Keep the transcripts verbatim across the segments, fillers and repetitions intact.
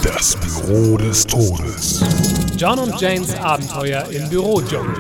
Das Büro des Todes. John und Janes Abenteuer im Bürodschungel.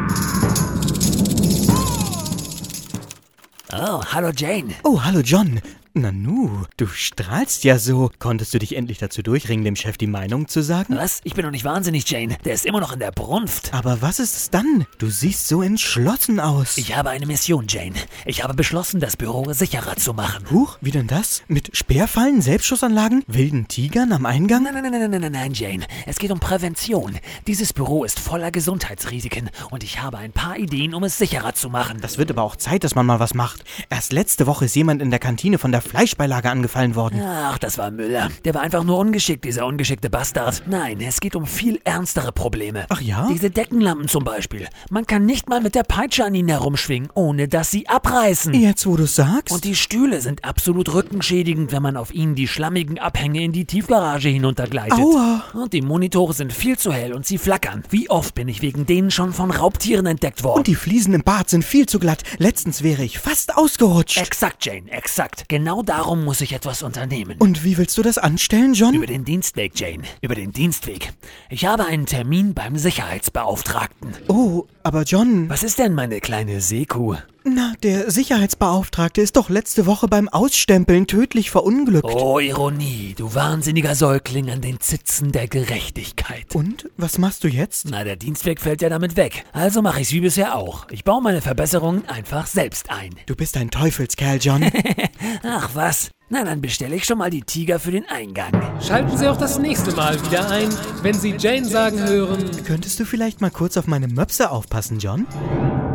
Oh, hallo Jane. Oh, hallo John. Nanu, du strahlst ja so. Konntest du dich endlich dazu durchringen, dem Chef die Meinung zu sagen? Was? Ich bin doch nicht wahnsinnig, Jane. Der ist immer noch in der Brunft. Aber was ist es dann? Du siehst so entschlossen aus. Ich habe eine Mission, Jane. Ich habe beschlossen, das Büro sicherer zu machen. Huch, wie denn das? Mit Speerfallen, Selbstschussanlagen, wilden Tigern am Eingang? Nein, nein, nein, nein, nein, nein, Jane. Es geht um Prävention. Dieses Büro ist voller Gesundheitsrisiken und ich habe ein paar Ideen, um es sicherer zu machen. Das wird aber auch Zeit, dass man mal was macht. Erst letzte Woche ist jemand in der Kantine von der Fleischbeilage angefallen worden. Ach, das war Müller. Der war einfach nur ungeschickt, dieser ungeschickte Bastard. Nein, es geht um viel ernstere Probleme. Ach ja? Diese Deckenlampen zum Beispiel. Man kann nicht mal mit der Peitsche an ihnen herumschwingen, ohne dass sie abreißen. Jetzt, wo du sagst? Und die Stühle sind absolut rückenschädigend, wenn man auf ihnen die schlammigen Abhänge in die Tiefgarage hinuntergleitet. Aua! Und die Monitore sind viel zu hell und sie flackern. Wie oft bin ich wegen denen schon von Raubtieren entdeckt worden? Und die Fliesen im Bad sind viel zu glatt. Letztens wäre ich fast ausgerutscht. Exakt, Jane, exakt. Genau darum muss ich etwas unternehmen. Und wie willst du das anstellen, John? Über den Dienstweg, Jane. Über den Dienstweg. Ich habe einen Termin beim Sicherheitsbeauftragten. Oh, aber John... Was ist denn, meine kleine Seekuh? Na, der Sicherheitsbeauftragte ist doch letzte Woche beim Ausstempeln tödlich verunglückt. Oh, Ironie, du wahnsinniger Säugling an den Zitzen der Gerechtigkeit. Und? Was machst du jetzt? Na, der Dienstweg fällt ja damit weg. Also mache ich's wie bisher auch. Ich baue meine Verbesserungen einfach selbst ein. Du bist ein Teufelskerl, John. Ach was? Na, dann bestelle ich schon mal die Tiger für den Eingang. Schalten Sie auch das nächste Mal wieder ein, wenn Sie Jane sagen hören: Könntest du vielleicht mal kurz auf meine Möpse aufpassen, John?